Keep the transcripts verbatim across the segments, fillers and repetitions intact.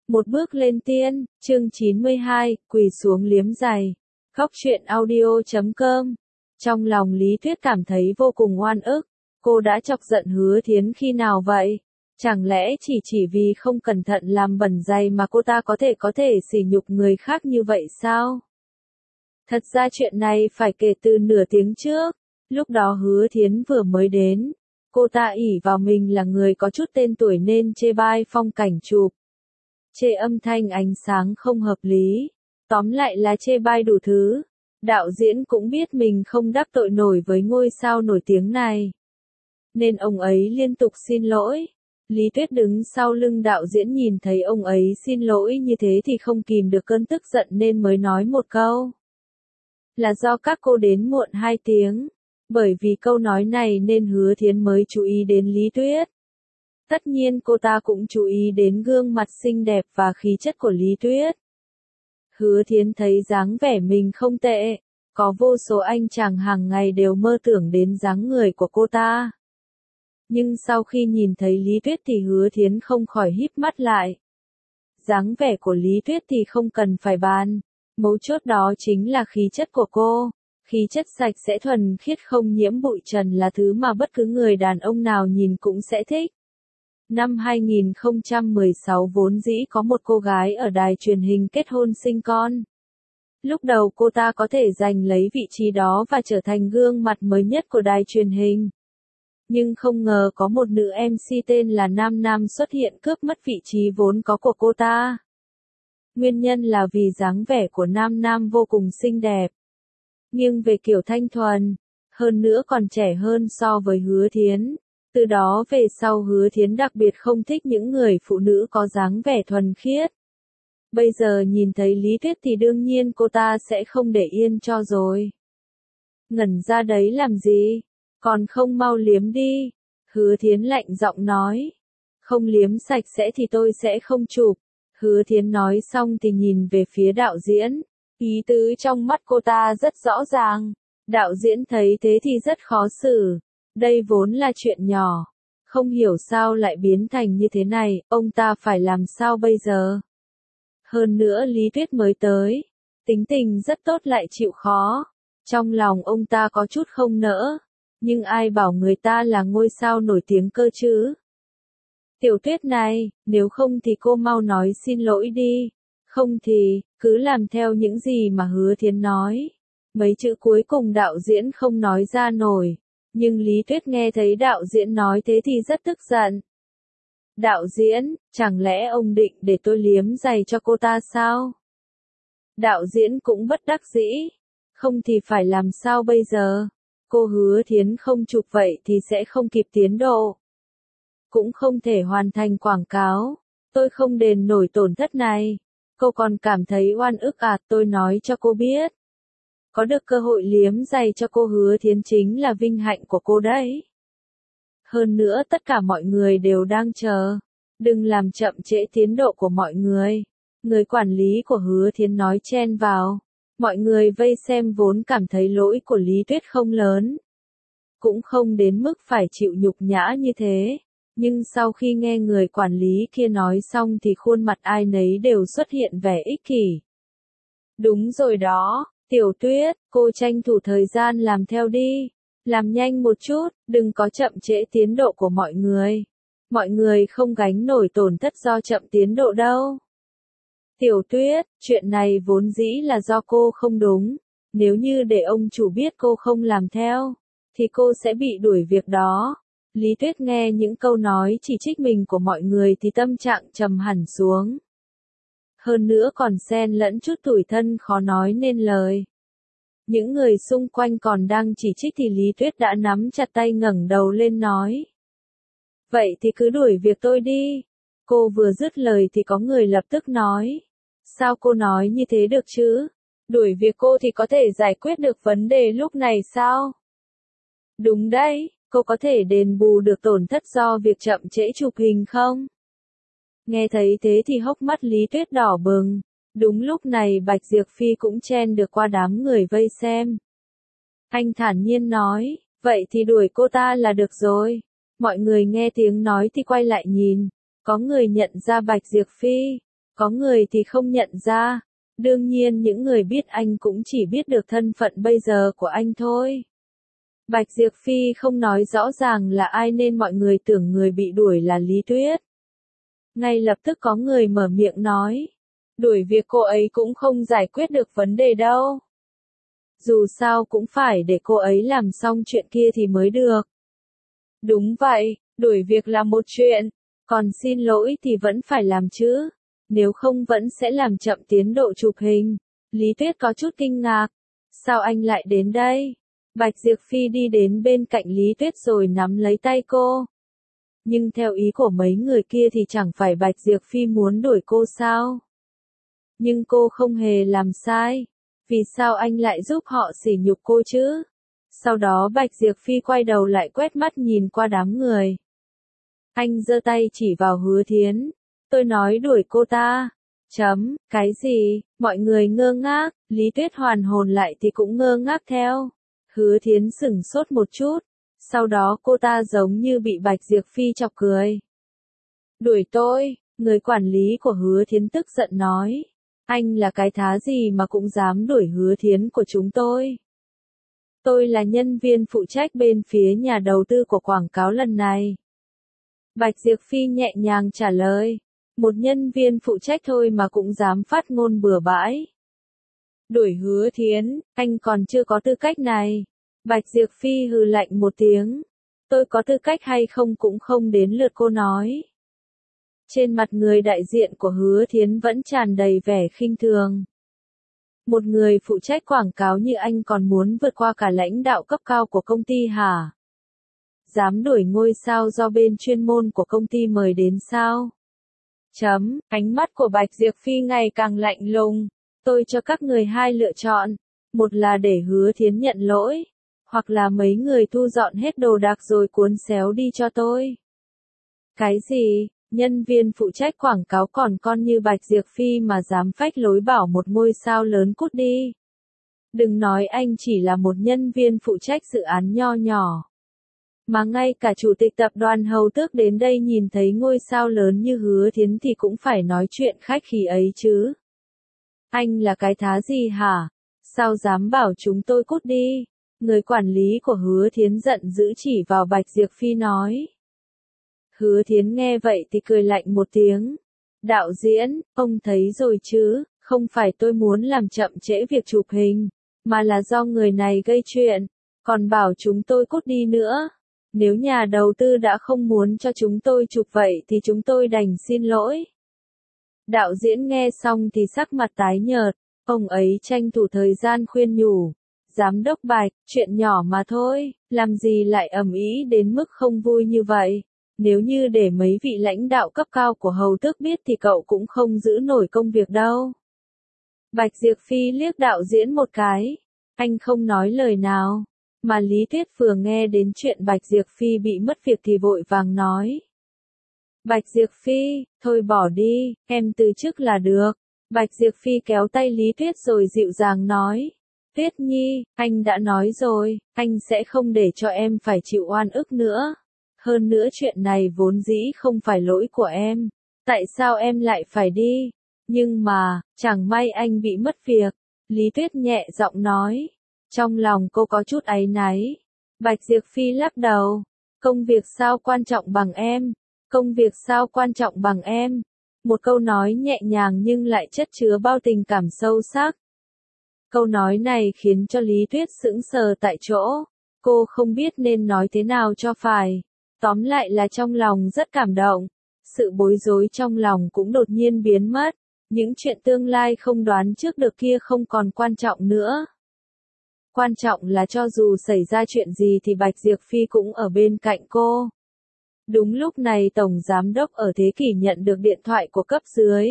Một bước lên tiên, chương chín mươi hai, quỳ xuống liếm giày. Khóc chuyện audio chấm com. Trong lòng Lý Tuyết cảm thấy vô cùng oan ức. Cô đã chọc giận Hứa Thiến khi nào vậy? Chẳng lẽ chỉ chỉ vì không cẩn thận làm bẩn giày mà cô ta có thể có thể sỉ nhục người khác như vậy sao? Thật ra chuyện này phải kể từ nửa tiếng trước. Lúc đó Hứa Thiến vừa mới đến. Cô ta ỷ vào mình là người có chút tên tuổi nên chê bai phong cảnh chụp. Chê âm thanh ánh sáng không hợp lý. Tóm lại là chê bai đủ thứ. Đạo diễn cũng biết mình không đắc tội nổi với ngôi sao nổi tiếng này. Nên ông ấy liên tục xin lỗi. Lý Tuyết đứng sau lưng đạo diễn nhìn thấy ông ấy xin lỗi như thế thì không kìm được cơn tức giận nên mới nói một câu. Là do các cô đến muộn hai tiếng. Bởi vì câu nói này nên Hứa Thiến mới chú ý đến Lý Tuyết. Tất nhiên cô ta cũng chú ý đến gương mặt xinh đẹp và khí chất của Lý Tuyết. Hứa Thiến thấy dáng vẻ mình không tệ, có vô số anh chàng hàng ngày đều mơ tưởng đến dáng người của cô ta. Nhưng sau khi nhìn thấy Lý Tuyết thì Hứa Thiến không khỏi híp mắt lại. Dáng vẻ của Lý Tuyết thì không cần phải bàn, mấu chốt đó chính là khí chất của cô. Khí chất sạch sẽ thuần khiết không nhiễm bụi trần là thứ mà bất cứ người đàn ông nào nhìn cũng sẽ thích. Năm hai nghìn không trăm mười sáu vốn dĩ có một cô gái ở đài truyền hình kết hôn sinh con. Lúc đầu cô ta có thể giành lấy vị trí đó và trở thành gương mặt mới nhất của đài truyền hình. Nhưng không ngờ có một nữ em xê tên là Nam Nam xuất hiện cướp mất vị trí vốn có của cô ta. Nguyên nhân là vì dáng vẻ của Nam Nam vô cùng xinh đẹp. Nhưng về kiểu thanh thuần, hơn nữa còn trẻ hơn so với Hứa Thiến. Từ đó về sau Hứa Thiến đặc biệt không thích những người phụ nữ có dáng vẻ thuần khiết. Bây giờ nhìn thấy Lý Tuyết thì đương nhiên cô ta sẽ không để yên cho rồi. Ngẩn ra đấy làm gì? Còn không mau liếm đi. Hứa Thiến lạnh giọng nói. Không liếm sạch sẽ thì tôi sẽ không chụp. Hứa Thiến nói xong thì nhìn về phía đạo diễn. Ý tứ trong mắt cô ta rất rõ ràng. Đạo diễn thấy thế thì rất khó xử. Đây vốn là chuyện nhỏ. Không hiểu sao lại biến thành như thế này, ông ta phải làm sao bây giờ? Hơn nữa Lý Tuyết mới tới. Tính tình rất tốt lại chịu khó. Trong lòng ông ta có chút không nỡ. Nhưng ai bảo người ta là ngôi sao nổi tiếng cơ chứ? Tiểu Tuyết này, nếu không thì cô mau nói xin lỗi đi. Không thì, cứ làm theo những gì mà Hứa Thiến nói. Mấy chữ cuối cùng đạo diễn không nói ra nổi. Nhưng Lý Tuyết nghe thấy đạo diễn nói thế thì rất tức giận. Đạo diễn, chẳng lẽ ông định để tôi liếm giày cho cô ta sao? Đạo diễn cũng bất đắc dĩ. Không thì phải làm sao bây giờ? Cô Hứa Thiến không chụp vậy thì sẽ không kịp tiến độ. Cũng không thể hoàn thành quảng cáo. Tôi không đền nổi tổn thất này. Cô còn cảm thấy oan ức à? Tôi nói cho cô biết. Có được cơ hội liếm giày cho cô Hứa Thiến chính là vinh hạnh của cô đấy. Hơn nữa tất cả mọi người đều đang chờ. Đừng làm chậm trễ tiến độ của mọi người. Người quản lý của Hứa Thiến nói chen vào. Mọi người vây xem vốn cảm thấy lỗi của Lý Tuyết không lớn. Cũng không đến mức phải chịu nhục nhã như thế. Nhưng sau khi nghe người quản lý kia nói xong thì khuôn mặt ai nấy đều xuất hiện vẻ ích kỷ. Đúng rồi đó. Tiểu Tuyết, cô tranh thủ thời gian làm theo đi. Làm nhanh một chút, đừng có chậm trễ tiến độ của mọi người. Mọi người không gánh nổi tổn thất do chậm tiến độ đâu. Tiểu Tuyết, chuyện này vốn dĩ là do cô không đúng. Nếu như để ông chủ biết cô không làm theo, thì cô sẽ bị đuổi việc đó. Lý Tuyết nghe những câu nói chỉ trích mình của mọi người thì tâm trạng trầm hẳn xuống. Hơn nữa còn xen lẫn chút tủi thân khó nói nên lời. Những người xung quanh còn đang chỉ trích thì Lý Tuyết đã nắm chặt tay ngẩng đầu lên nói. Vậy thì cứ đuổi việc tôi đi. Cô vừa dứt lời thì có người lập tức nói. Sao cô nói như thế được chứ? Đuổi việc cô thì có thể giải quyết được vấn đề lúc này sao? Đúng đấy, cô có thể đền bù được tổn thất do việc chậm trễ chụp hình không? Nghe thấy thế thì hốc mắt Lý Tuyết đỏ bừng. Đúng lúc này Bạch Diệp Phi cũng chen được qua đám người vây xem. Anh thản nhiên nói, vậy thì đuổi cô ta là được rồi. Mọi người nghe tiếng nói thì quay lại nhìn. Có người nhận ra Bạch Diệp Phi. Có người thì không nhận ra. Đương nhiên những người biết anh cũng chỉ biết được thân phận bây giờ của anh thôi. Bạch Diệp Phi không nói rõ ràng là ai nên mọi người tưởng người bị đuổi là Lý Tuyết. Ngay lập tức có người mở miệng nói. Đuổi việc cô ấy cũng không giải quyết được vấn đề đâu. Dù sao cũng phải để cô ấy làm xong chuyện kia thì mới được. Đúng vậy, đuổi việc là một chuyện, còn xin lỗi thì vẫn phải làm chứ. Nếu không vẫn sẽ làm chậm tiến độ chụp hình. Lý Tuyết có chút kinh ngạc. Sao anh lại đến đây? Bạch Diệp Phi đi đến bên cạnh Lý Tuyết rồi nắm lấy tay cô. Nhưng theo ý của mấy người kia thì chẳng phải Bạch Diệp Phi muốn đuổi cô sao? Nhưng cô không hề làm sai. Vì sao anh lại giúp họ sỉ nhục cô chứ? Sau đó Bạch Diệp Phi quay đầu lại quét mắt nhìn qua đám người. Anh giơ tay chỉ vào Hứa Thiến. Tôi nói đuổi cô ta. Chấm, cái gì? Mọi người ngơ ngác, Lý Tuyết hoàn hồn lại thì cũng ngơ ngác theo. Hứa Thiến sửng sốt một chút. Sau đó cô ta giống như bị Bạch Diệp Phi chọc cười. Đuổi tôi, người quản lý của Hứa Thiến tức giận nói. Anh là cái thá gì mà cũng dám đuổi Hứa Thiến của chúng tôi? Tôi là nhân viên phụ trách bên phía nhà đầu tư của quảng cáo lần này. Bạch Diệp Phi nhẹ nhàng trả lời. Một nhân viên phụ trách thôi mà cũng dám phát ngôn bừa bãi. Đuổi Hứa Thiến, anh còn chưa có tư cách này. Bạch Diệp Phi hừ lạnh một tiếng. Tôi có tư cách hay không cũng không đến lượt cô nói. Trên mặt người đại diện của Hứa Thiến vẫn tràn đầy vẻ khinh thường. Một người phụ trách quảng cáo như anh còn muốn vượt qua cả lãnh đạo cấp cao của công ty hả? Dám đuổi ngôi sao do bên chuyên môn của công ty mời đến sao? Chấm, ánh mắt của Bạch Diệp Phi ngày càng lạnh lùng. Tôi cho các người hai lựa chọn. Một là để Hứa Thiến nhận lỗi. Hoặc là mấy người thu dọn hết đồ đạc rồi cuốn xéo đi cho tôi. Cái gì? Nhân viên phụ trách quảng cáo còn con như Bạch Diệp Phi mà dám phách lối bảo một ngôi sao lớn cút đi. Đừng nói anh chỉ là một nhân viên phụ trách dự án nho nhỏ. Mà ngay cả chủ tịch tập đoàn Hầu Tước đến đây nhìn thấy ngôi sao lớn như Hứa Thiến thì cũng phải nói chuyện khách khí ấy chứ. Anh là cái thá gì hả? Sao dám bảo chúng tôi cút đi? Người quản lý của Hứa Thiến giận dữ chỉ vào Bạch Diệp Phi nói. Hứa Thiến nghe vậy thì cười lạnh một tiếng. Đạo diễn, ông thấy rồi chứ, không phải tôi muốn làm chậm trễ việc chụp hình, mà là do người này gây chuyện, còn bảo chúng tôi cút đi nữa. Nếu nhà đầu tư đã không muốn cho chúng tôi chụp vậy thì chúng tôi đành xin lỗi. Đạo diễn nghe xong thì sắc mặt tái nhợt, ông ấy tranh thủ thời gian khuyên nhủ. Giám đốc Bạch, chuyện nhỏ mà thôi, làm gì lại ầm ĩ đến mức không vui như vậy. Nếu như để mấy vị lãnh đạo cấp cao của Hầu Tước biết thì cậu cũng không giữ nổi công việc đâu. Bạch Diệp Phi liếc đạo diễn một cái. Anh không nói lời nào. Mà Lý Tuyết vừa nghe đến chuyện Bạch Diệp Phi bị mất việc thì vội vàng nói. Bạch Diệp Phi, thôi bỏ đi, em từ chức là được. Bạch Diệp Phi kéo tay Lý Tuyết rồi dịu dàng nói. Tuyết Nhi, anh đã nói rồi, anh sẽ không để cho em phải chịu oan ức nữa. Hơn nữa chuyện này vốn dĩ không phải lỗi của em. Tại sao em lại phải đi? Nhưng mà, chẳng may anh bị mất việc. Lý Tuyết nhẹ giọng nói. Trong lòng cô có chút áy náy. Bạch Diệp Phi lắc đầu. Công việc sao quan trọng bằng em? Công việc sao quan trọng bằng em? Một câu nói nhẹ nhàng nhưng lại chất chứa bao tình cảm sâu sắc. Câu nói này khiến cho Lý Tuyết sững sờ tại chỗ. Cô không biết nên nói thế nào cho phải. Tóm lại là trong lòng rất cảm động. Sự bối rối trong lòng cũng đột nhiên biến mất. Những chuyện tương lai không đoán trước được kia không còn quan trọng nữa. Quan trọng là cho dù xảy ra chuyện gì thì Bạch Diệp Phi cũng ở bên cạnh cô. Đúng lúc này Tổng Giám đốc ở Thế Kỷ nhận được điện thoại của cấp dưới.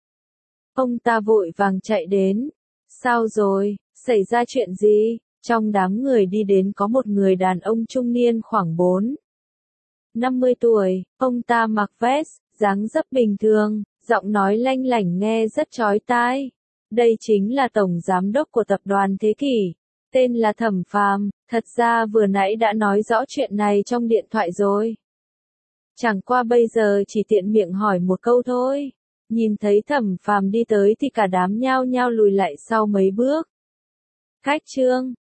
Ông ta vội vàng chạy đến. Sao rồi, xảy ra chuyện gì? Trong đám người đi đến có một người đàn ông trung niên khoảng bốn năm mươi tuổi, ông ta mặc vest, dáng dấp bình thường, giọng nói lanh lảnh nghe rất chói tai. Đây chính là Tổng Giám đốc của tập đoàn Thế Kỷ, tên là Thẩm Phàm, thật ra vừa nãy đã nói rõ chuyện này trong điện thoại rồi. Chẳng qua bây giờ chỉ tiện miệng hỏi một câu thôi. Nhìn thấy Thẩm Phàm đi tới thì cả đám nhao nhao lùi lại sau mấy bước. Khách Trương,